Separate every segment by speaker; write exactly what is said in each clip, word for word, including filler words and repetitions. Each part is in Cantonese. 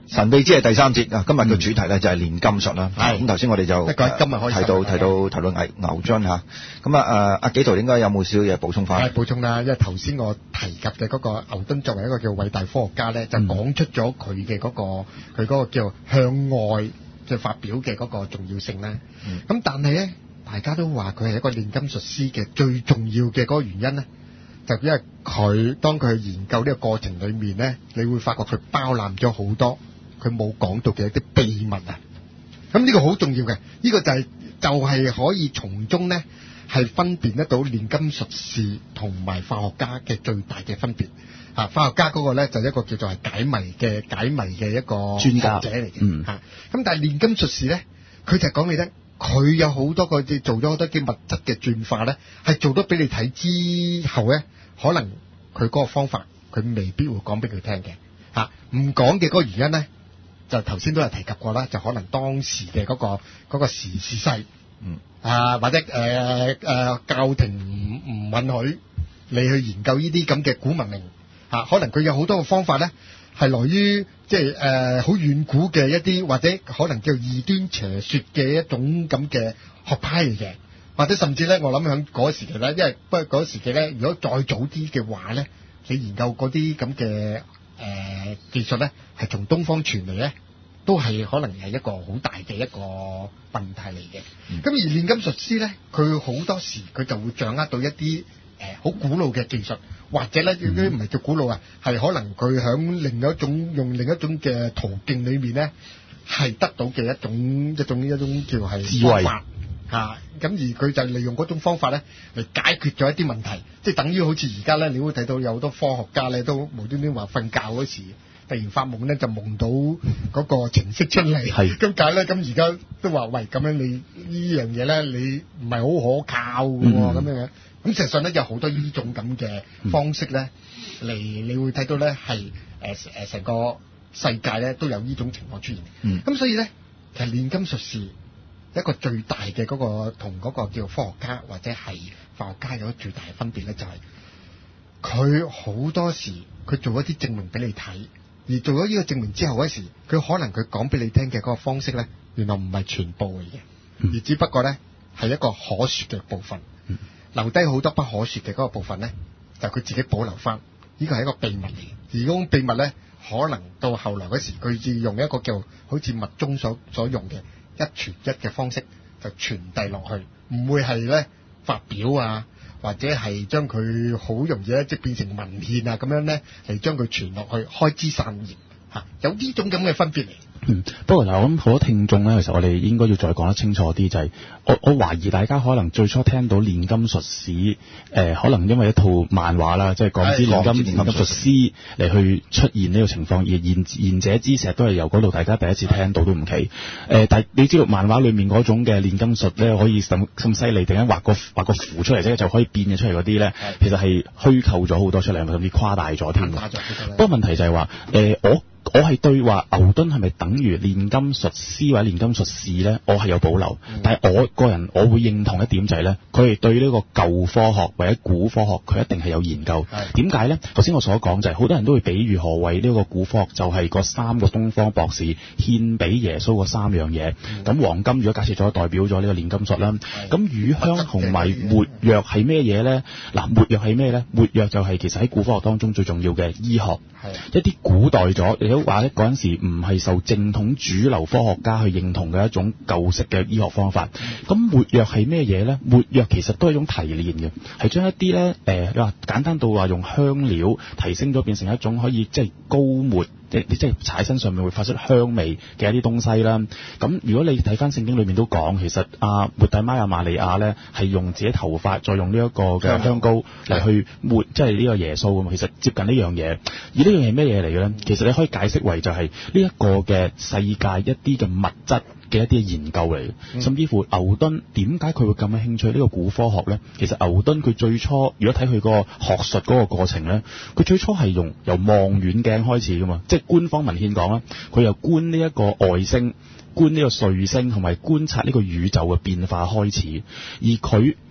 Speaker 1: 神秘之夜第三節啊，今日嘅主題咧就係煉金術啦。咁頭先我哋就
Speaker 2: 今日開始
Speaker 1: 提到提到提到牛牛津嚇。咁啊誒阿紀陶應該有冇少少嘢補充翻？
Speaker 2: 係補充啦，因為頭先我提及嘅嗰個牛頓作為一個叫偉大科學家咧，就講出咗佢嘅嗰個佢嗰個叫向外嘅發表嘅嗰個重要性啦。咁、嗯、但係咧，大家都話佢係一個煉金術師嘅最重要嘅嗰個原因咧，就因為佢當佢去研究呢個過程裏面咧，你會發覺佢包攬咗好多佢冇講到嘅一啲秘密啊！咁呢個好重要嘅，呢、呢個就係、係、就係、係、可以從中咧係分辨得到煉金術士同埋化學家嘅最大嘅分別。啊，化學家嗰個咧就係、一個叫做係解謎嘅解謎嘅一個專家者嚟嘅。嗯。嚇、啊，咁但係煉金術士咧，佢就係講你聽，佢有好多個做咗好多嘅物質嘅轉化咧，係做得俾你睇之後咧，可能佢嗰個方法佢未必會講俾佢聽嘅。嚇、啊，唔講嘅嗰個原因咧。就頭先都有提及過啦，就可能當時嘅嗰、嗰個嗰、嗰個時時勢，嗯啊或者誒誒、呃呃、教廷唔唔允許你去研究呢啲咁嘅古文明啊，可能佢有好多嘅方法咧，係來於即係誒好遠古嘅一啲，或者可能叫異端邪説嘅一種咁嘅學派嚟嘅，或者甚至咧，我諗響嗰個時期咧，因為不過嗰個時期咧，如果再早啲嘅話咧，你研究嗰啲咁嘅。誒、呃、技術咧係從東方傳嚟咧，都係可能係一個好大嘅一個問題嚟嘅。咁、嗯、而煉金術師咧，佢好多時佢就會掌握到一啲誒好古老嘅技術，或者咧呢啲唔係叫古老啊，係可能佢響另一種用另一種嘅途徑裏面咧，係得到嘅一種一種一種叫係智慧嚇。咁、啊、而佢就利用嗰種方法咧嚟解決咗一啲問題，即係等於好似而家咧，你會睇到有好多科學家咧都無端端話瞓覺嗰時突然發夢咧就夢到嗰個程式出嚟，係咁解咧？咁而家都話喂，咁樣你呢樣嘢咧，你唔係好可靠嘅喎，咁、嗯、樣咁事實上咧有好多呢種咁嘅方式咧嚟、嗯，你會睇到咧係誒誒成個世界咧都有呢種情況出現。咁、嗯、所以咧其實煉金術士。一個最大嘅嗰、那個同嗰個叫科學家或者係化學家有最大嘅分別咧，就係佢好多時佢做一啲證明俾你睇，而做咗呢個證明之後嗰時，佢可能佢講俾你聽嘅嗰個方式咧，原來唔係全部嚟嘅、嗯，而只不過咧係一個可說嘅部分，嗯、留低好多不可說嘅嗰個部分咧，就佢自己保留翻，呢個係一個秘密嚟嘅。而嗰種秘密咧，可能到後來嗰時，佢要用一個叫好似密宗所所用嘅。一傳一嘅方式就傳遞落去，唔會係咧發表啊，或者係將佢好容易咧即變成文獻啊咁樣咧嚟將佢傳落去，開枝散葉嚇，有呢種咁嘅分別嚟。
Speaker 3: 嗯，不過嗱，我諗好多聽眾咧，其實我哋應該要再講得清楚啲，就係、是、我我懷疑大家可能最初聽到煉金術士，誒、呃，可能因為一套漫畫啦，即係講啲煉金煉金術師嚟去出現呢個情況，而賢賢者之石都係由嗰度大家第一次聽到都唔奇。誒、呃，但係你知道漫畫裏面嗰種嘅煉金術咧，可以咁咁犀利，突然間畫個畫個符出嚟啫，就可以變咗出嚟嗰啲咧，其實係虛構咗好多出嚟，甚至誇大咗添。不過問題就係話，誒、呃，我。我係對話牛頓係咪等於煉金術師或者煉金術士咧？我係有保留，嗯、但係我個人我會認同一點就係咧，佢係對呢個舊科學或者古科學，佢一定係有研究。點解咧？頭先我所講就係、是、好多人都會比喻何謂呢個古科學，就係嗰三個東方博士獻俾耶穌嗰三樣嘢。咁、嗯、黃金如果假設咗代表咗呢個煉金術啦，咁乳香同埋沒藥係咩嘢咧？嗱，沒藥係咩咧？沒藥就係其實喺古科學當中最重要嘅醫學，一啲古代咗。都話咧嗰陣時唔係受正統主流科學家去認同嘅一種舊式嘅醫學方法。咁沒藥係咩嘢咧？沒藥其實都係一種提煉嘅，係將一啲咧誒，你話簡單到話用香料提升咗，變成一種可以即係高沒。即你即係踩身上面會發出香味嘅一啲東西啦。咁如果你睇翻聖經裏面都講，其實阿抹大拉亞瑪利亞咧係用自己頭髮再用呢一個嘅香膏嚟去抹，即係呢個耶穌啊嘛。其實接近呢樣嘢，而呢樣係咩嘢嚟嘅咧？其實你可以解釋為就係呢一個嘅世界一啲嘅物質嘅一啲研究嚟嘅、嗯，甚至乎牛頓點解佢會咁嘅興趣呢個古科學咧？其實牛頓佢最初如果睇佢個學術嗰個過程咧，佢最初係用由望遠鏡開始噶嘛，即係官方文獻講啦，佢由觀呢一個外星、觀呢個彗星同埋觀察呢個宇宙嘅變化開始，而佢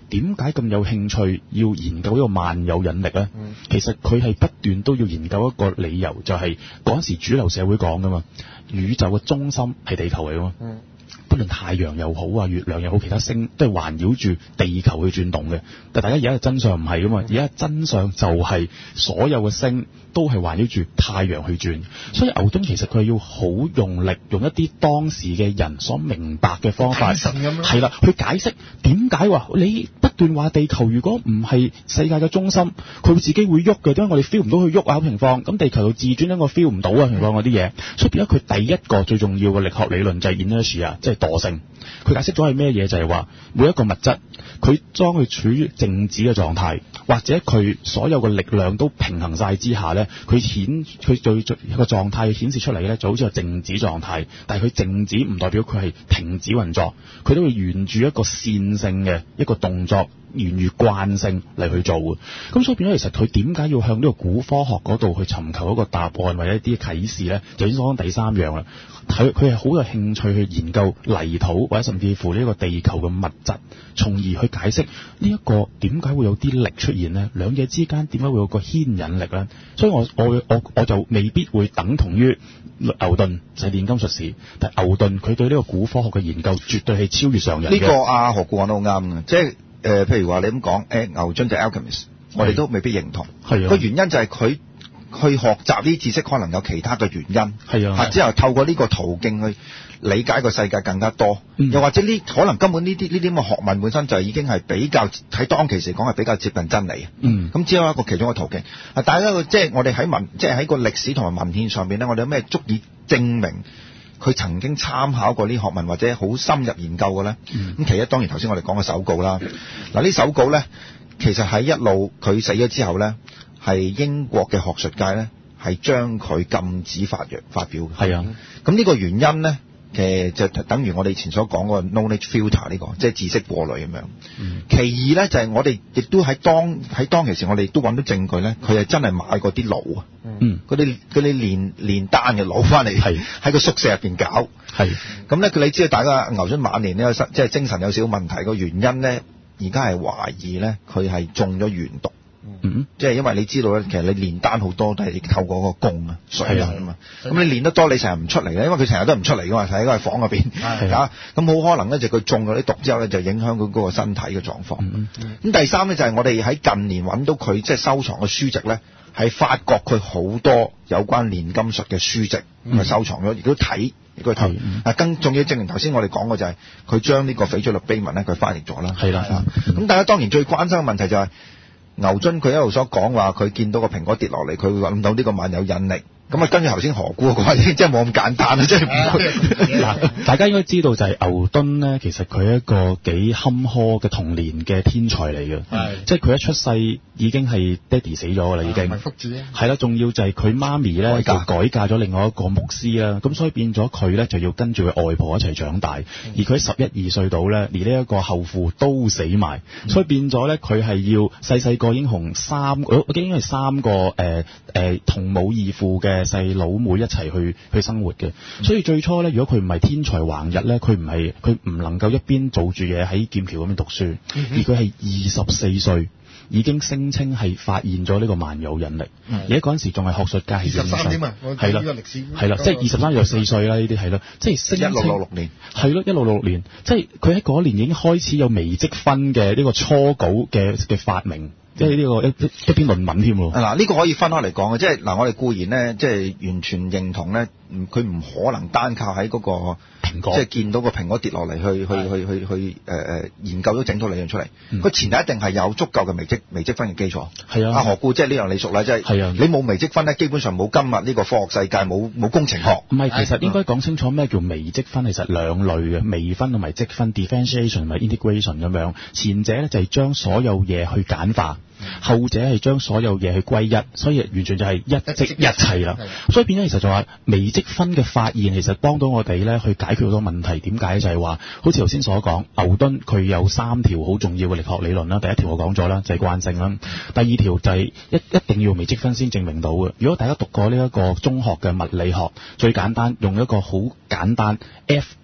Speaker 3: 點解咁有興趣要研究呢個萬有引力呢？
Speaker 2: 嗯、
Speaker 3: 其實佢係不斷都要研究一個理由，就係嗰陣時主流社會講噶嘛，宇宙嘅中心係地球嚟噶嘛。
Speaker 2: 嗯
Speaker 3: 不論太陽又好啊，月亮又好，其他星都係環繞住地球去轉動嘅。但大家而家嘅真相唔係噶嘛，而家真相就係所有嘅星都係環繞住太陽去轉。所以牛頓其實佢係要好用力，用一啲當時嘅人所明白嘅方法，係啦，去解釋點解話你不斷話地球如果唔係世界嘅中心，佢會自己會喐嘅。點解我哋 feel 唔到佢喐啊？情況咁地球又自轉，因為我 feel 唔到啊情況嗰啲嘢。所以變咗佢第一個最重要嘅力學理論就係 inertia，即係惰性。佢解釋咗係咩嘢？就係話每一個物質，佢當佢處於靜止嘅狀態，或者佢所有嘅力量都平衡晒之下咧，佢顯佢最最一個狀態顯示出嚟咧，就好似個靜止狀態。但係佢靜止唔代表佢係停止運作，佢都會沿住一個線性嘅一個動作，沿住慣性嚟去做嘅。咁所以變咗，其實佢點解要向呢個古科學嗰度去尋求一個答案或者一啲啟示咧？就已經講第三樣啦。佢佢係好有興趣去研究泥土或者甚至乎呢個地球嘅物質，從而去解釋呢一個點解會有啲力出現呢？兩者之間點解會有個牽引力呢？所以我我我我就未必會等同於牛頓就係煉金術士，但牛頓佢對呢個古科學嘅研究絕對係超越常人嘅。
Speaker 1: 呢個阿何故講得好啱嘅，即係誒、呃，譬如話你咁講，誒牛津就 alchemist，我哋都未必認同。係啊，個原因就係佢。去學習呢啲知識可能有其他嘅原因，係啊，之後透過呢個途徑去理解個世界更加多，嗯、又或者呢可能根本呢啲呢啲咁嘅學問本身就已經係比較喺當其時講係比較接近真理，嗯，咁只有一個其中一個途徑。啊，大家即係我哋喺文即係喺個歷史同埋文獻上面咧，我哋有咩足以證明佢曾經參考過呢學問或者好深入研究嘅咧？咁、嗯、其一當然頭先我哋講嘅手稿啦，嗱呢手稿咧其實喺一路佢死咗之後咧。係英國嘅學術界咧，係將佢禁止發揚發表嘅。係啊，咁呢個原因咧，其實就等於我哋以前所講個 knowledge filter 呢、這個，即係知識過濾咁樣。嗯、其二咧，就係、是、我哋亦都喺當喺當其時，我哋都揾到證據咧，佢係真係買過啲爐啊，嗯，嗰啲嗰啲煉煉丹嘅爐翻嚟，係喺個宿舍入邊搞。係咁咧，佢你知道大家牛津晚年呢，即係精神有少少問題個原因咧，而家係懷疑咧，佢係中咗鉛毒。嗯，即係因為你知道咧，其實你煉丹好多都係透過個供啊、水啊嘛。咁你煉得多，你成日唔出嚟咧，因為佢成日都唔出嚟噶嘛，喺個房入邊啊。咁好可能咧，就佢中咗啲毒之後咧，就影響佢嗰個身體嘅狀況。咁、嗯嗯、第三咧就係、是、我哋喺近年揾到佢即係收藏嘅書籍咧，係發覺佢好多有關煉金術嘅書籍，咁、嗯、收藏咗，亦都睇，亦都睇。啊，更重要證明頭先我哋講嘅就係佢將呢個翡翠綠碑文咧，佢翻譯咗啦。係啦，咁、嗯嗯、大家當然最關心嘅問題就係、是。牛津佢一路所講話，佢見到個蘋果跌落嚟，佢會諗到呢個萬有引力。咁啊，跟住頭先何故嘅話，即係冇咁簡單啊！即係
Speaker 3: 嗱，大家應該知道就係牛頓咧，其實佢係一個幾坎坷嘅童年嘅天才嚟嘅，即係佢一出世已經係爹哋死咗㗎啦，已經。唔係福子啊！係啦，仲要就係佢媽咪咧就改嫁咗另外一個牧師啦，咁所以變咗佢咧就要跟住佢外婆一齊長大，嗯、而佢十一二歲到咧，連呢一個後父都死埋，嗯、所以變咗咧佢係要細細個已經同三，我記得應該係三個誒誒、呃呃、同母異父嘅細佬妹一齊去去生活嘅，嗯、所以最初咧，如果佢唔係天才橫溢咧，佢唔係佢唔能夠一邊做住嘢喺劍橋嗰邊讀書，嗯、而佢係二十四歲已經聲稱係發現咗呢個萬有引力，嗯、而喺嗰陣時仲係學術界係二十三點啊，係啦，係啦，即係二十三又四歲啦，呢啲係咯，即係一六六六年，係咯，一六六六年，即係佢喺嗰年已經開始有微積分嘅呢個初稿嘅嘅發明。即係呢個一一篇論文添喎。
Speaker 1: 嗱，呢個可以分開嚟講嘅，即係嗱，我哋固然咧，即係完全認同咧，佢唔可能單靠喺嗰個蘋果，即係見到個蘋果跌落嚟，去去去去去誒誒研究咗整套理論出嚟。個、嗯、前提一定係有足夠嘅微積微積分嘅基礎。係啊，阿何故即係呢樣你熟啦，即係係啊，你冇微積分咧，基本上冇今日呢個科學世界，冇冇工程學。唔係，其實應該講清楚咩叫微積分，其實兩類嘅微分同埋積分 （differentiation） 同埋 integration 咁樣。前者咧就係將所有嘢去簡化。後者係將所有嘢去歸一，所以完全就係一即一切啦。所以變咗其實就話微積分嘅發現，其實幫到我哋咧去解決好多問題。點解就係話，好似頭先所講，牛頓佢有三條好重要嘅力學理論啦。第一條我講咗啦，就係慣性啦。第二條就係一一定要微積分先證明到嘅。如果大家讀過呢一個中學嘅物理學，最簡單用一個好簡單 F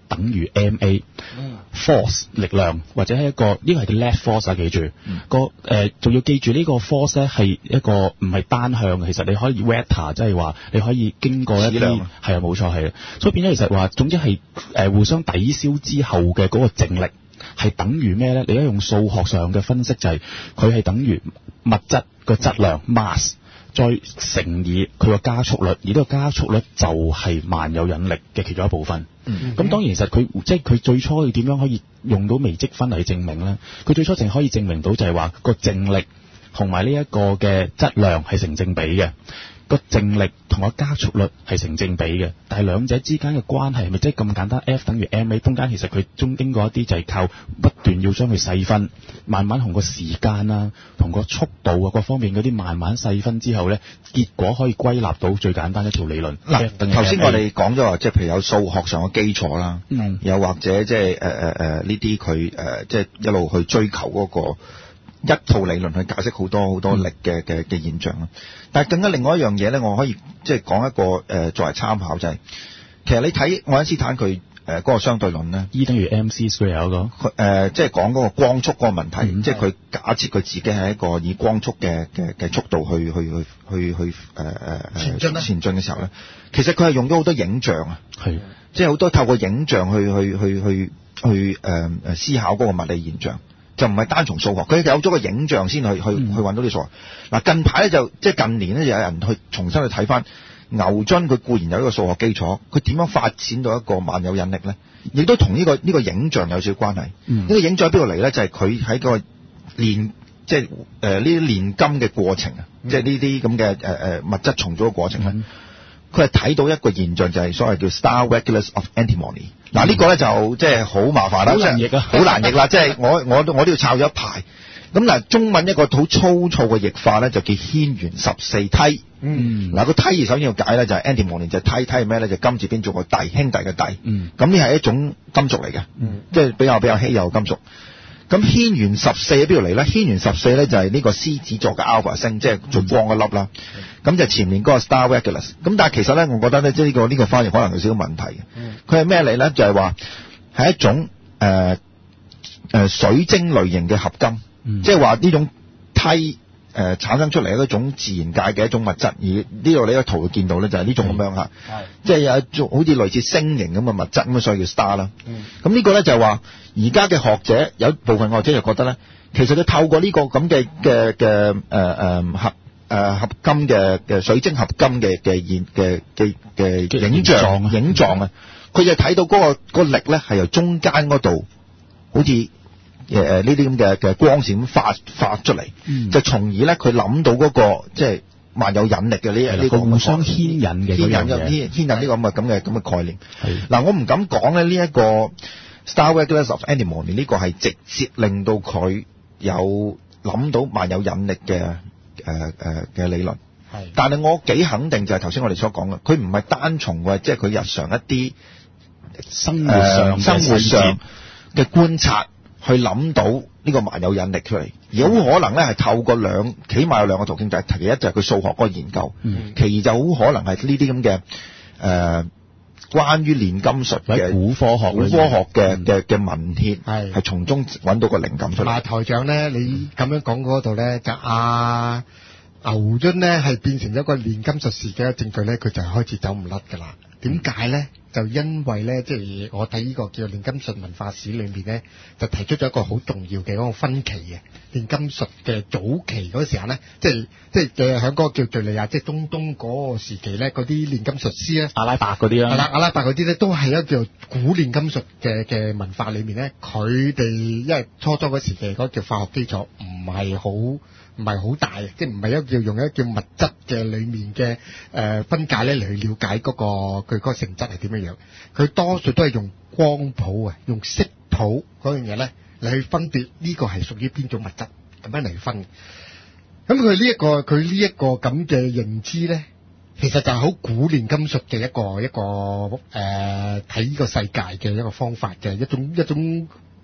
Speaker 3: 等於 M A、嗯、force 力量或者係一個呢、呢個係叫 net force 啊，記住、嗯、個誒仲要記住呢個 force 咧係一個唔係單向嘅，其實你可以 vector 即係話你可以經過一啲係啊冇錯係啊，所以變咗其實話總之係誒、呃、互相抵消之後嘅嗰個靜力係等於咩咧？你而家用數學上嘅分析就係佢係等於物質個質量 mass。再乘以佢個加速率，而呢個加速率就係萬有引力嘅其中一部分。咁、嗯嗯、當然其實佢即係佢最初要點樣可以用到微積分嚟證明咧？佢最初淨可以證明到就係話個靜力同埋呢一個嘅質量係成正比嘅。個靜力同個加速率係成正比嘅，但係兩者之間嘅關係係咪即係咁簡單 ？F 等於 ma， 中間其實佢中經過一啲就係靠不斷要將佢細分，慢慢同個時間啊、同個速度啊各方面嗰啲慢慢細分之後咧，結果可以歸納到最簡單一條理論。
Speaker 1: 嗱，頭先我哋講咗話，即係譬如有數學上嘅基礎啦，嗯，又或者即係誒誒誒呢啲佢誒即係一路去追求嗰個一套理論去解釋好多好多力嘅嘅嘅現象啦。但係更加另外一樣嘢咧，我可以即係講一個誒、呃、作為參考就係、是，其實你睇愛因斯坦佢誒嗰個相對論咧
Speaker 3: ，E 等於 M C square 嗰個，
Speaker 1: 佢、呃、誒即係講嗰個光速嗰個問題，嗯、即係佢假設佢自己係一個以光速嘅嘅嘅速度去去去去去誒誒、呃、
Speaker 2: 前進
Speaker 1: 前進嘅時候咧，其實佢係用咗好多影像啊，係，即係好多透過影像去去去去去誒誒、呃、思考嗰個物理現象。就唔係單從數學，佢有咗個影像先去去去揾到啲數學。嗱、嗯、近排咧就即係近年咧就有人去重新去睇翻牛津，佢固然有一個數學基礎，佢點樣發展到一個萬有引力咧？亦都同呢個呢個影像有少少關係。呢、嗯、個影像喺邊度嚟咧？就係佢喺個煉即係誒呢啲煉金嘅過程啊，嗯、即係呢啲咁嘅誒誒物質重組嘅過程咧。佢係睇到一個現象，就係所謂叫 star regulus of antimony。嗱、嗯、呢個咧就即係好麻煩啦，好難譯啊，好難譯啦。即係我我都我都要抄咗一排。咁嗱，中文一個好粗糙嘅譯法咧，就叫軒轅十四梯。嗯，嗱個梯首先要解咧，就係 antimony 就係梯，梯係咩咧？就金字邊做個弟，兄弟嘅弟。嗯，咁呢係一種金屬嚟嘅。嗯，即係比較比較稀有嘅金屬。咁軒轅十四喺邊度嚟咧？軒轅十四咧就係呢個獅子座嘅 alpha 星，即係最光嗰粒啦。咁、嗯、就前面嗰個 star regulus。咁但係其實咧，我覺得咧，即係呢個呢、呢個翻譯可能有少少問題嘅。佢係咩嚟咧？就係話係一種誒誒、呃呃、水晶類型嘅合金，嗯、即係話呢種梯誒、呃、產生出嚟一種自然界嘅一種物質。而呢度你個圖會見到咧，就係呢種咁樣嚇，即係有一種好似類似星形咁嘅物質，咁所以叫 star 啦。咁、嗯、呢個咧就係話。而家嘅學者有部分學者就覺得咧，其實佢透過呢個咁嘅嘅嘅誒誒合誒、呃、合金嘅嘅水晶合金嘅嘅現嘅嘅嘅影像影像啊，佢就睇到嗰、那個那個力咧係由中間嗰度，好似誒誒呢啲咁嘅嘅光線咁發發出嚟，嗯、就從而咧佢諗到嗰、那個即係萬有引力嘅呢呢個
Speaker 3: 互相牽引嘅
Speaker 1: 牽引牽牽引呢個咁嘅咁嘅咁嘅概念。嗱，我唔敢講咧呢一個。Star regulus of antimony 呢個係直接令到佢有諗到萬有引力嘅誒誒嘅理論，係，但係我幾肯定就係頭先我哋所講嘅，佢唔係單從嘅，即係佢日常一啲生活上、呃、生活上嘅觀察去諗到呢個萬有引力出嚟，而好可能咧係透過兩，起碼有兩個途徑，就係其一就係佢數學嗰個研究，嗯、其二就好可能係呢啲咁嘅誒。呃關於煉金術嘅
Speaker 3: 古科學、
Speaker 1: 古科學嘅嘅嘅文獻，係係從中揾到個靈感出嚟。
Speaker 2: 啊，台長咧，你咁樣講嗰度咧，就阿牛津咧係變成咗個煉金術士嘅證據咧，佢就係開始走唔甩㗎啦。點解咧？就因為咧，即係我睇呢個叫煉金術文化史裏面咧，就提出咗一個好重要嘅嗰個分歧嘅煉金術嘅早期嗰時候咧，即係即係嘅喺嗰個叫敘利亞，即係中東嗰個時期咧，嗰啲煉金術師咧，
Speaker 3: 阿拉伯嗰啲啦，
Speaker 2: 係啦，阿拉伯嗰啲咧都係一個叫古煉金術嘅嘅文化裏面咧，佢哋因為初初嗰時嘅嗰個叫化學基礎唔係好。唔係好大嘅，即係唔係一個叫用一個叫物質嘅裏面嘅誒、呃、分解咧嚟去了解嗰、那個佢嗰個性質係點樣樣。佢多數都係用光譜啊，用色譜嗰樣嘢咧嚟去分別呢個係屬於邊種物質咁樣嚟分。咁佢呢一個佢呢一個咁嘅認知咧，其實就係好古煉金術嘅一個一個誒睇呢個世界嘅一個方法嘅一種一種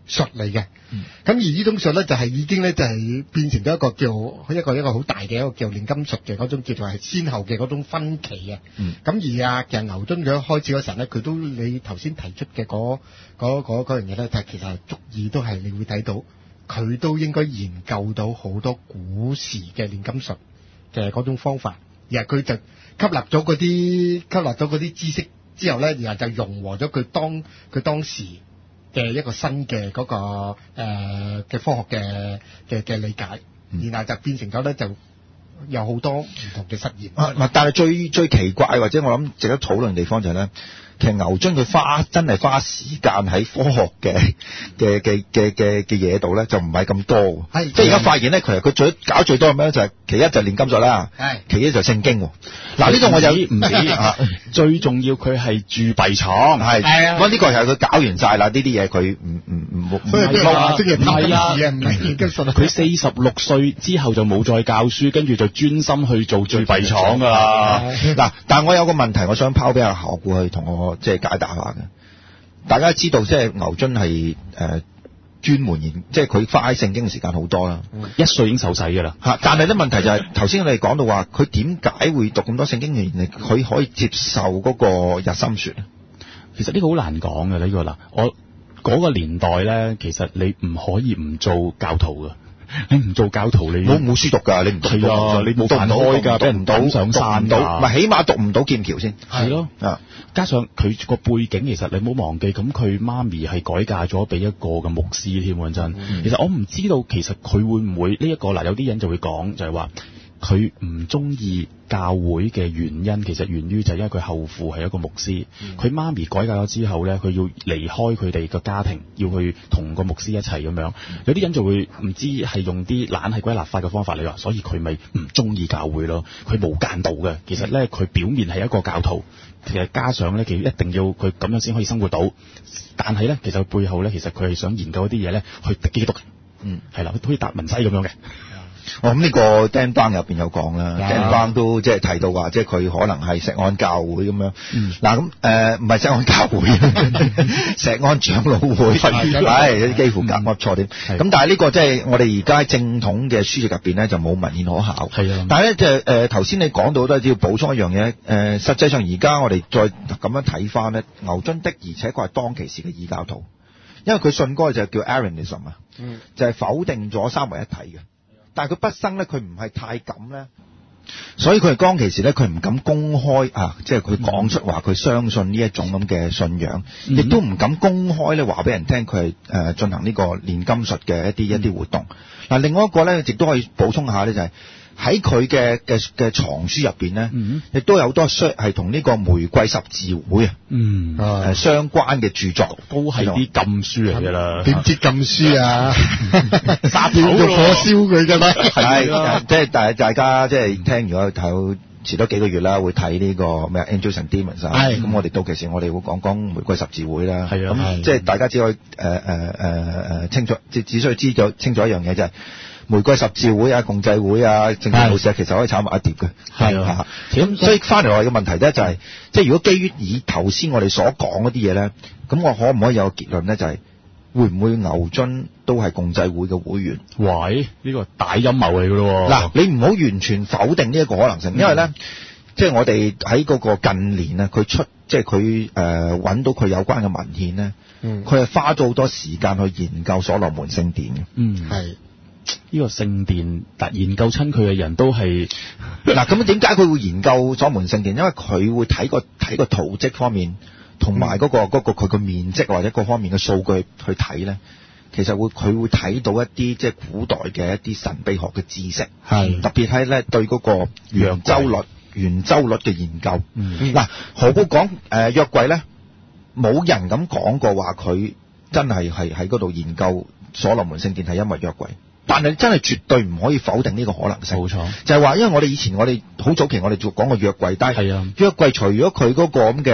Speaker 2: 術嚟嘅。咁、嗯、而呢種術咧就係已經咧就係變成咗一個叫一個一個好大嘅一個叫煉金術嘅嗰種叫做係先後嘅嗰種分歧嘅。咁、嗯、而啊其實牛津佢開始嗰時候咧，佢都你頭先提出嘅嗰嗰嗰嗰樣嘢咧，就係其實係足以都係你會睇到佢都應該研究到好多古時嘅煉金術嘅嗰種方法，而係佢就吸納咗嗰啲吸納咗嗰啲知識之後咧，然後就融合咗佢當佢當時嘅一個新嘅嗰、那個誒嘅、呃、科學嘅嘅嘅理解，然後就變成咗咧就有好多唔同嘅實驗。
Speaker 1: 啊，但係最最奇怪或者我諗值得討論嘅地方就係咧，其實牛津佢花真係花時間喺科學嘅嘅嘅嘅嘅嘅嘢度咧，就唔係咁多。係即係而家發現咧，其實佢最搞最多係咩咧？就係、是、其一就係煉金術啦，係其一就係聖經。嗱呢度我有唔止啊，
Speaker 3: 最重要佢係鑄幣廠，係
Speaker 1: 係啊。咁呢個係佢搞完晒啦，呢啲嘢佢唔唔唔唔
Speaker 2: 係啊，即係係啊，唔係煉金術。
Speaker 3: 佢四十六歲之後就冇再教書，跟住就專心去做鑄幣廠㗎啦。
Speaker 1: 嗱，但係我有個問題，我想拋俾阿何故去同我即係解答下嘅。大家知道即係牛津係誒專門研，即係佢花喺聖經嘅時間好多啦。
Speaker 3: 一歲已經受洗㗎啦。
Speaker 1: 嚇！但係咧問題就係頭先我哋講到話，佢點解會讀咁多聖經嘅原理？佢可以接受嗰個日心說咧？
Speaker 3: 其實呢個好難講嘅呢個嗱，我嗰個年代咧，其實你唔可以唔做教徒㗎。你唔做教徒，你冇冇書讀㗎？你唔讀啊？你冇飯開㗎，讀唔到上山㗎，唔係起碼讀唔到劍橋先。係咯，啊，加上佢個背景，其實你冇忘記，咁佢媽咪係改嫁咗俾一個嘅牧師添喎，真、嗯。其實我唔知道，其實佢會唔會呢一、這個嗱？有啲人就會講，就係話佢唔中意教會嘅原因，其實源於就係因為佢後父係一個牧師，佢、嗯、媽咪改嫁咗之後咧，佢要離開佢哋個家庭，要去同個牧師一齊咁樣。嗯、有啲人就會唔知係用啲懶係歸納法嘅方法嚟話，所以佢咪唔中意教會咯。佢無間道嘅，其實咧佢表面係一個教徒，其實加上咧，其實一定要佢咁樣先可以生活到。但係咧，其實背後咧，其實佢係想研究一啲嘢咧，去敵基督。嗯，係啦，好似達文西咁樣嘅。
Speaker 1: 我諗呢個 Dan Brown 入邊有講啦 Dan Brown 都即係提到話，即係佢可能係石安教會咁樣。嗱咁誒唔係石安教會，石安長老會係有啲幾乎夾噏錯點。咁但係呢個即係我哋而家正統嘅書籍入邊咧就冇文獻可考。係啊，但係咧即係誒頭先你講到都係要補充一樣嘢。誒、呃、實際上而家我哋再咁樣睇翻咧，牛津的而且確係當其時嘅異教徒，因為佢信嗰個就叫 Arianism 啊、嗯，就係、是、否定咗三位一體嘅。但係佢畢生咧，佢唔係太敢咧，所以佢係當其時咧，佢唔敢公開啊，即係佢講出話佢相信呢一種咁嘅信仰，亦、嗯、都唔敢公開咧話俾人聽佢係誒進行呢個煉金術嘅一啲一啲活動。嗱、嗯，另外一個咧，亦都可以補充下咧，就係喺佢嘅嘅嘅藏書入邊咧，亦、嗯、都有好多相係同呢個玫瑰十字會啊，嗯，誒相關嘅著作，
Speaker 3: 都係啲禁書嚟㗎啦。
Speaker 2: 點知禁書啊？殺掉就火燒佢㗎啦。
Speaker 1: 係，即係大大家即係聽，如果睇遲多幾個月啦，會睇呢個咩 Angels and Demons 啊。咁我哋到其時我哋會講講玫瑰十字會啦。係啊，咁即係大家只可以誒誒誒誒清楚，只只需要知咗清楚一樣嘢就係、是。玫瑰十字會啊、共濟會啊、正道會社其實可以炒埋一碟嘅，係啊。咁所以翻嚟我嘅問題咧就係、是，即係如果基於以頭先我哋所講嗰啲嘢咧，咁我可唔可以有個結論咧？就係、是、會唔會牛津都係共濟會嘅會員？
Speaker 3: 喂，呢、這個大陰謀嚟㗎咯。
Speaker 1: 嗱，你唔好完全否定呢一個可能性，因為咧，即、嗯、係、就是、我哋喺嗰個近年啊，佢出即係佢誒揾到佢有關嘅文獻咧，佢、嗯、係花咗好多時間去研究所羅門聖殿嘅。嗯，係。
Speaker 3: 呢、這個聖殿，但研究親佢嘅人都係
Speaker 1: 嗱，咁點解佢會研究所羅門聖殿？因為佢會睇個睇個圖蹟方面，同埋嗰個嗰、嗯那個佢個面積或者各方面嘅數據去睇咧，其實會佢會睇到一啲即係古代嘅一啲神秘學嘅知識，係特別係咧對嗰個圓周率圓周率嘅研究。嗱、嗯，何故講誒約櫃咧？冇人咁講過話佢真係係喺嗰度研究所羅門聖殿係因為約櫃。但係真係絕對唔可以否定呢個可能性。冇錯，就係話，因為我哋以前我哋好早期我哋做講過約櫃，但係約櫃除咗佢嗰個咁嘅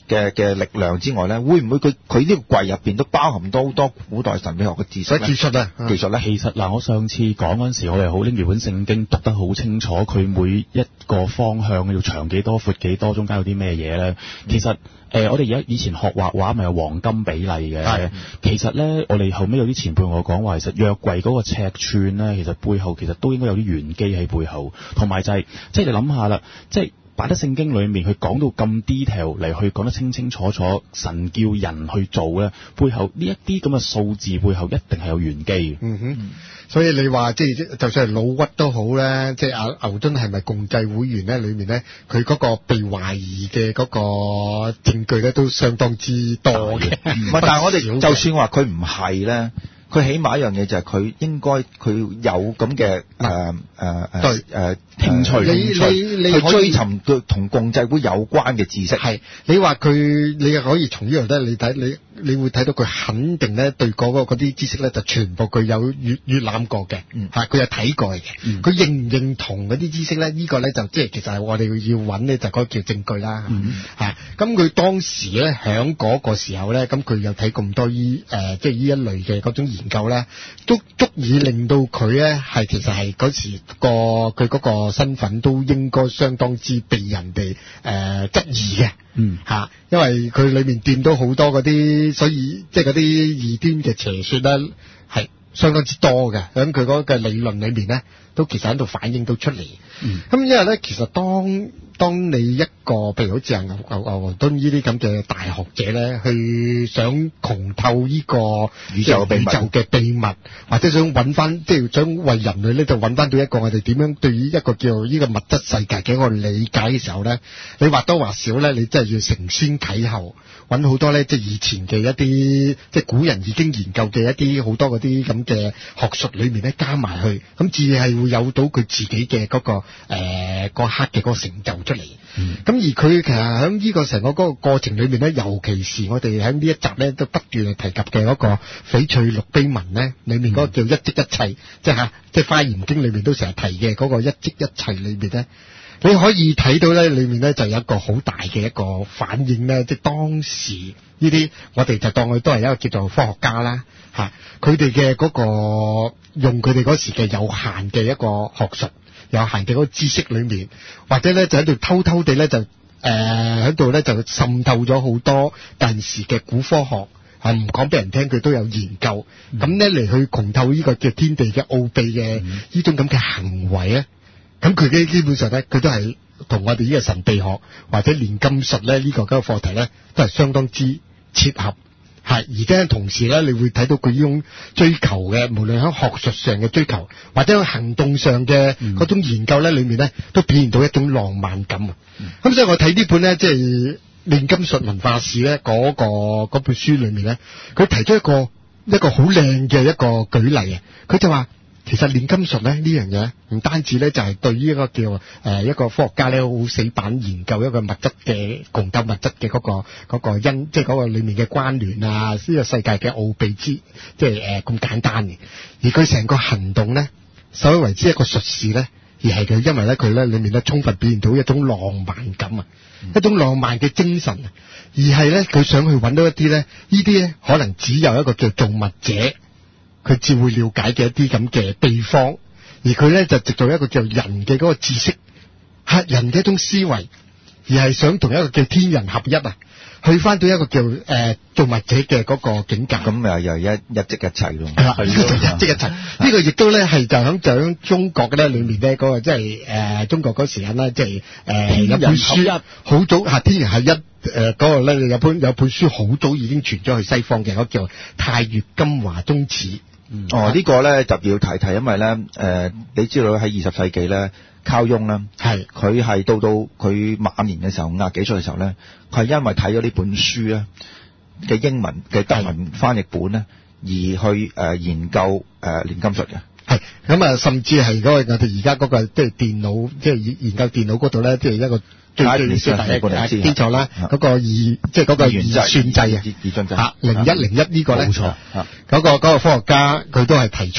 Speaker 1: 嘅嘅力量之外咧，會唔會佢佢呢個櫃入邊都包含到好多古代神秘學嘅知識咧？
Speaker 2: 技術咧，
Speaker 1: 技術咧，
Speaker 3: 其實嗱，我上次講嗰陣時，我哋好拎住本聖經讀得好清楚，佢每一個方向要長幾多、闊幾多，中間有啲咩嘢咧？其實誒、呃，我哋而家以前學畫畫咪有黃金比例嘅，其實咧，我哋後尾有啲前輩我講話，其實約櫃嗰個尺寸咧，其實背後其實都應該有啲玄機喺背後，同埋就係、是、即係你諗下啦，即係。擺得聖經裏面，佢講到咁 detail 嚟，去講得清清楚楚，神叫人去做咧，背後呢一啲咁嘅數字背後一定係有玄機嘅。
Speaker 2: 嗯哼，所以你話即係就算係老屈都好咧，即係阿牛頓係咪共濟會員咧？裏面咧，佢嗰個被懷疑嘅嗰個證據咧，都相當之多嘅。
Speaker 1: 唔係，但係我哋就算話佢唔係咧。佢起碼一樣嘢就係佢應該佢有咁嘅誒誒誒
Speaker 2: 對
Speaker 1: 誒興趣，
Speaker 2: 你你你
Speaker 1: 去追尋對同共濟會有關嘅知識。
Speaker 2: 係你話佢，你又可以從呢度咧，你睇你你會睇到佢肯定咧對嗰個嗰啲知識咧就全部佢有閲閲覽過嘅，嚇佢有睇過嘅。佢、嗯、認唔認同嗰啲知識咧？呢、這個咧就即係其實係我哋要揾咧就嗰個叫證據啦，嚇咁佢當時咧喺嗰個時候咧，咁佢有睇咁多依誒、呃、即係呢一類嘅嗰種研究咧，都足以令到佢咧係其實係嗰時個佢嗰個身份都應該相當之被人哋誒、呃、質疑嘅，嗯嚇，因為佢裏面掂到好多嗰啲，所以即係嗰啲異端嘅邪說咧係相當之多嘅，喺佢嗰個理論裏面咧都其實喺度反映到出嚟。嗯，咁因為咧其實當當你一個譬如好似牛牛牛頓呢啲咁嘅大學者咧，去想窮透呢個宇宙嘅秘密，或者想揾翻即係想為人類咧就揾翻到一個我哋點樣對於一個叫呢個物質世界嘅一個理解嘅時候咧，你或多或少咧，你真係要承先啟後，揾好多咧即係以前嘅一啲即係古人已經研究嘅一啲好多嗰啲咁嘅學術裏面咧加埋去，咁至係會有到佢自己嘅嗰、嗰個誒、呃、嗰刻嘅嗰個成就出嚟。咁、嗯、而佢其實喺呢個成個嗰個過程裏面咧，尤其是我哋喺呢一集咧都不斷嚟提及嘅嗰個翡翠綠碑文咧，裏面嗰個叫一即一切，即係嚇，即係《華嚴經》裏面都成日提嘅嗰個一即一切裏面咧，你可以睇到咧，裏面咧就有一個好大嘅一個反應咧，即係當時呢啲我哋就當佢都係一個叫做科學家啦，嚇，佢哋嘅嗰個用佢哋嗰時嘅有限嘅一個學術。有限嘅嗰個知識裏面，或者咧就喺度偷偷地咧就誒喺度咧就滲透咗好多近時嘅古科學，係唔講俾人聽，佢都有研究。咁咧嚟去窮透呢個叫天地嘅奧秘嘅呢、嗯、種咁嘅行為咧，咁佢嘅基本上咧，佢都係同我哋呢個神秘學或者煉金術咧呢個嗰個課題咧，都係相當之切合。係，而家同時咧，你會睇到佢呢種追求嘅，無論喺學術上嘅追求，或者喺行動上嘅嗰種研究咧，裏面咧都表現到一種浪漫感啊！咁、嗯、所以我睇呢本咧，即係《煉金術文化史》咧，嗰個嗰本書裏面咧，佢提出一個一個好靚嘅一個舉例啊！佢就話，其實煉金術咧呢樣嘢，唔單止咧就係對於一個叫誒、呃、一個科學家咧好死板研究一個物質嘅共構物質嘅嗰個嗰個因，即係嗰個裏面嘅關聯啊，呢個世界嘅奧秘之，即係誒咁簡單嘅。而佢成個行動咧，所謂為之一個術士咧，而係佢因為咧佢咧裏面咧充分表現到一種浪漫感啊，嗯、一種浪漫嘅精神啊，而係咧佢想去揾到一啲咧，呢啲咧可能只有一個叫造物者。佢至會了解嘅一啲咁嘅地方，而佢咧就藉助一個叫人嘅嗰個知識，嚇人嘅一種思維，而係想同一個叫天人合一啊，去翻到一個叫誒、呃、造物者嘅嗰個境界。咁啊又一一即一切咯。係啦，呢個就一即一切。呢個亦都咧係就響就響中國嘅咧裏面咧嗰個即係誒中國嗰時間咧即係誒有本書好早嚇天人合一。誒、呃，嗰、那個咧有本有本書好早已經傳咗去西方嘅，嗰、那個、叫《太乙金華宗旨》。嗯、哦，這個、呢個咧就要提提，因為咧誒、呃，你知道喺二十世紀咧，靠翁咧係佢係到到佢晚年嘅時候，五廿幾歲嘅時候咧，佢係因為睇咗呢本書咧嘅英文嘅德文翻譯本咧，而去誒、呃、研究誒煉、呃、金術嘅。係咁啊，甚至係嗰、那個我哋而家嗰個即係電腦，即係研究電腦嗰度咧，即係一個。最最最大嘅基礎啦，嗰、那個二即係嗰個二算制啊，嚇零一零一呢個咧，冇錯，嗰、那個嗰、那個科學家佢都係提出，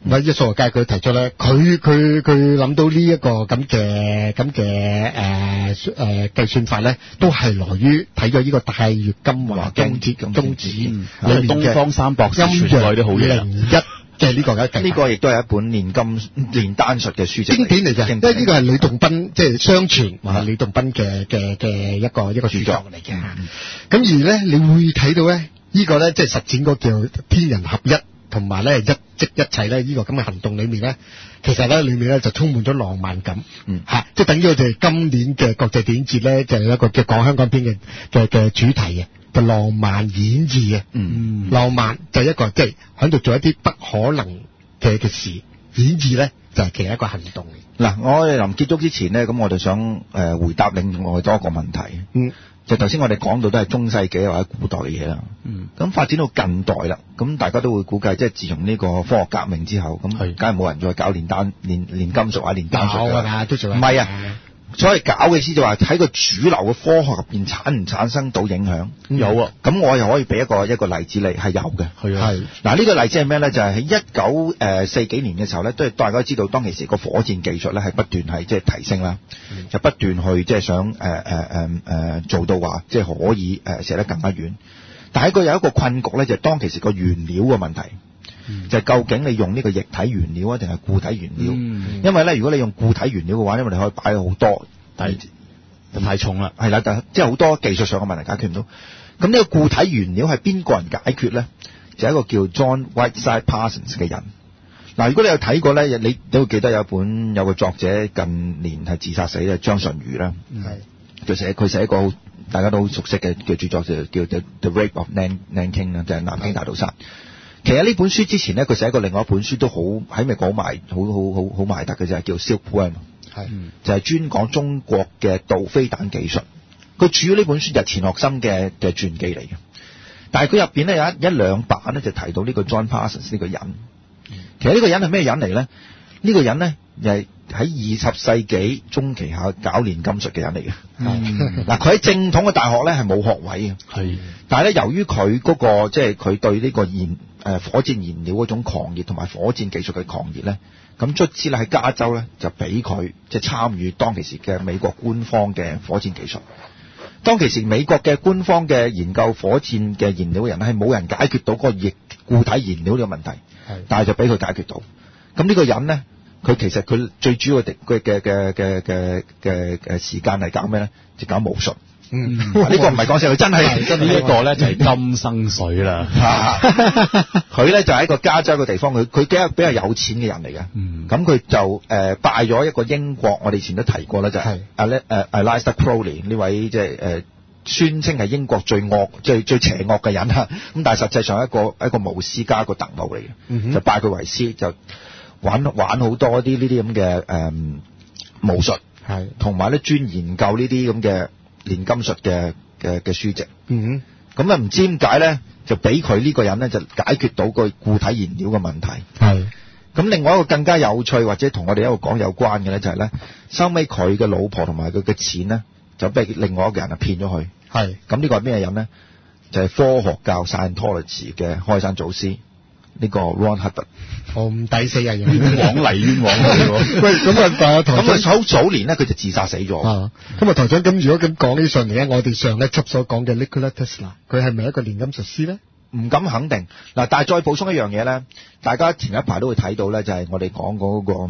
Speaker 2: 咁一數學家佢提出咧，佢佢佢諗到呢一個咁嘅咁嘅誒誒計算法咧，都係來於睇咗呢個大月金華宗旨宗旨裏面嘅
Speaker 3: 東方三博士
Speaker 2: 陰陽
Speaker 3: 都好嘢
Speaker 2: 零一。即係呢個嘅，
Speaker 1: 呢個亦都係一本煉金煉丹術嘅書籍，
Speaker 2: 經典嚟嘅。因為呢個係呂洞賓即係相傳話呂洞賓嘅嘅嘅一個一個著作嚟嘅。咁、嗯、而咧，你會睇到咧，呢個咧即係實踐嗰叫天人合一，同埋咧一即一切咧呢個咁嘅行動裏面咧，其實咧裏面咧就充滿咗浪漫感。嗯，嚇，即係等於我哋今年嘅國際電影節咧，就係一個叫講香港片嘅嘅嘅主題嘅。就浪漫演繹嘅，嗯，浪漫就係一個即係喺度做一啲不可能嘅嘅事，演繹咧就係其實一個行動嚟。
Speaker 1: 嗱，我哋臨結束之前咧，咁我就想誒、呃、回答另外多一個問題。嗯，就頭先我哋講到都係中世紀或者古代嘅嘢啦。嗯，咁發展到近代啦，咁大家都會估計，即係自從呢個科學革命之後，咁梗係冇人再搞煉丹、煉煉金屬啊、煉丹術㗎，都做唔係啊。所謂搞嘅意思就話喺個主流嘅科學入邊產唔產生到影響、嗯？有啊，咁我又可以俾一個一個例子嚟，係有嘅。係啊，係嗱呢個例子係咩咧？就係喺一九誒四幾年嘅時候咧，都係大家都知道當其時個火箭技術咧係不斷係即係提升啦、嗯，就不斷去即係想誒誒誒誒做到話即係可以誒射得更加遠。但係佢有一個困局咧，就係、當其時個原料嘅問題。嗯、就係、究竟你用呢個液體原料啊，定係固體原料？嗯、因為咧，如果你用固體原料嘅話，因為你可以擺好多，但係太重啦，係啦，但即係好多技術上嘅問題解決唔到。咁呢個固體原料係邊個人解決咧？就係、一個叫 John Whiteside Parsons 嘅人。嗱，如果你有睇過咧，你都會記得有一本有個作者近年係自殺死嘅張純如啦，係就寫佢寫一個大家都好熟悉嘅嘅著作就叫 The, The Rape of Nanking 啦，就係南京大屠殺。其實呢本書之前咧，佢寫過另外一本書都好喺美國賣，好好好好賣得嘅就係叫 Silkworm， 係就係專講中國嘅導飛彈技術。佢主要呢本書就係錢學森嘅嘅傳記嚟嘅，但係佢入邊咧有一一兩版咧就提到呢個 John Parsons 呢個人。其實呢個人係咩人嚟咧？呢、呢個人咧又係喺二十世紀中期下搞煉金術嘅人嚟嘅。嗱，佢喺正統嘅大學咧係冇學位嘅，係，但係咧由於佢嗰個即係佢對呢個燃誒火箭燃料嗰種狂熱同埋火箭技術嘅狂熱咧，咁卒之咧喺加州咧就俾佢即係參與當其時嘅美國官方嘅火箭技術。當其時美國嘅官方嘅研究火箭嘅燃料嘅人係冇人解決到嗰個液固體燃料呢個問題，但係就俾佢解決到。咁呢個人咧，佢其實佢最主要嘅嘅嘅嘅嘅嘅嘅時間係搞咩咧？就搞巫術。嗯，呢、這個唔係講笑，佢真係
Speaker 3: 真係呢一個咧就係金生水啦。
Speaker 1: 佢咧就喺一個加州嘅地方，佢佢比較比較有錢嘅人嚟嘅。嗯，咁佢就誒、呃、拜咗一個英國，我哋以前都提過啦，就係阿咧誒 Aleister Crowley 呢位即係誒宣稱係英國最惡、最最邪惡嘅人啦。咁但係實際上係一個一個巫師加一個特務嚟嘅、嗯，就拜佢為師，就玩玩好多啲呢啲咁嘅誒巫術，係同埋咧專研究呢啲咁嘅煉金術嘅嘅嘅書籍，嗯，咁啊唔知點解咧，就俾佢呢個人咧就解決到個固體燃料嘅問題，係。咁另外一個更加有趣或者同我哋一路講有關嘅咧，就係咧，收尾佢嘅老婆同埋佢嘅錢咧，就俾另外一個人啊騙咗佢，係。咁呢個係咩人咧？就係、是、科學教 Scientology 嘅開山祖師。呢、這個 Ron Hubbard， 我唔抵死啊！冤
Speaker 3: 枉嚟冤枉去
Speaker 2: 喂，咁啊，但係台長
Speaker 1: 咁啊，好早年咧，佢就自殺死咗。
Speaker 2: 啊，咁啊，台長咁如果咁講起上嚟咧，我哋上一輯所講嘅 Nikola Tesla， 佢係咪一個煉金術師咧？
Speaker 1: 唔敢肯定。嗱，但係再補充一樣嘢咧，大家前一排都會睇到咧，就係、是、我哋講嗰個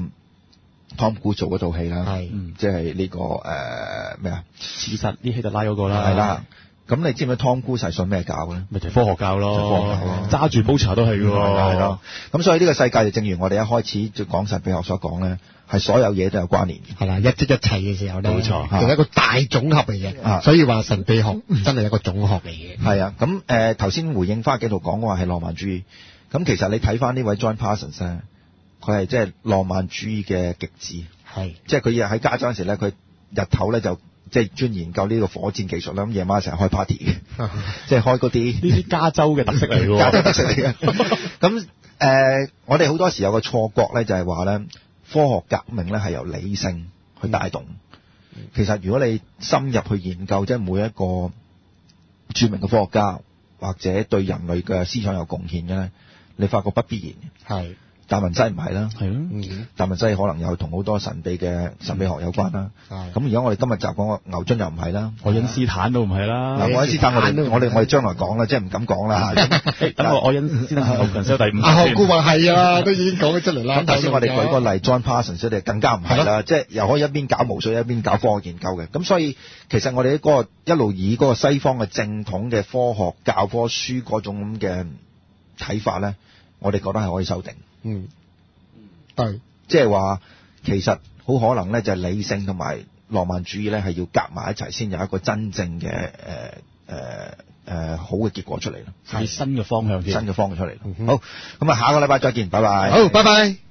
Speaker 1: Tom Cruise 做嗰套戲啦，係，即係呢個誒咩啊？
Speaker 3: 刺殺啲希特拉嗰個啦，
Speaker 1: 係啦。咁你知唔知 Tom Cruise 係信咩教嘅咧？
Speaker 3: 咪就係科學教咯，科學教咯，揸住煲茶都係嘅喎。係咯。
Speaker 1: 咁所以呢個世界就正如我哋一開始就講神秘學所講咧，係所有嘢都有關聯嘅。
Speaker 2: 係啦，一即一切嘅時候咧，冇錯，係一個大總合嚟嘅。
Speaker 1: 啊，
Speaker 2: 所以話神秘學真係一個總學嚟嘅。
Speaker 1: 係啊，咁誒頭先回應翻幾度講話係浪漫主義。咁其實你睇翻呢位 John Parsons 咧，佢係即係浪漫主義嘅極致。係。即係佢日喺加州嗰時咧，佢日頭咧就。即係專研究呢個火箭技術啦，咁夜晚成日開 party 嘅，即係開嗰啲
Speaker 3: 呢啲加州嘅特色嚟喎，
Speaker 1: 加州特色嚟嘅。咁誒、呃，我哋好多時有個錯覺咧，就係話咧，科學革命咧係由理性去帶動。嗯、其實如果你深入去研究，即係每一個著名嘅科學家或者對人類嘅思想有貢獻嘅咧，你發覺不必然嘅。係。 達文西唔係啦，
Speaker 3: 係咯，
Speaker 1: 達文西可能又同好多神秘嘅神秘學有關啦。咁而家我哋今日就講牛津又唔係啦，
Speaker 3: 愛因斯坦都唔係啦。
Speaker 1: 嗱，愛因斯坦我哋我哋我哋將來講啦，即係唔敢講啦。
Speaker 3: 等我愛因斯坦係牛津第五。
Speaker 2: 阿學顧話係啊，都已經講咗出嚟啦。
Speaker 1: 咁頭先我哋舉個例 ，John Parsons 佢哋更加唔係啦，即係又可以一邊搞巫術一邊搞科學研究嘅。咁所以其實我哋喺嗰個一路以嗰個西方嘅正統嘅科學教科書嗰種咁嘅睇法咧，我哋覺得係可以修訂。
Speaker 2: 嗯，對，
Speaker 1: 即係話其實好可能咧，就係理性同埋浪漫主義咧，係要夾埋一齊先有一個真正嘅誒誒誒好嘅結果出嚟咯。
Speaker 3: 係新嘅方向，
Speaker 1: 新嘅方向出嚟。好，咁啊，下個禮拜再見，拜拜。
Speaker 2: 好，拜拜。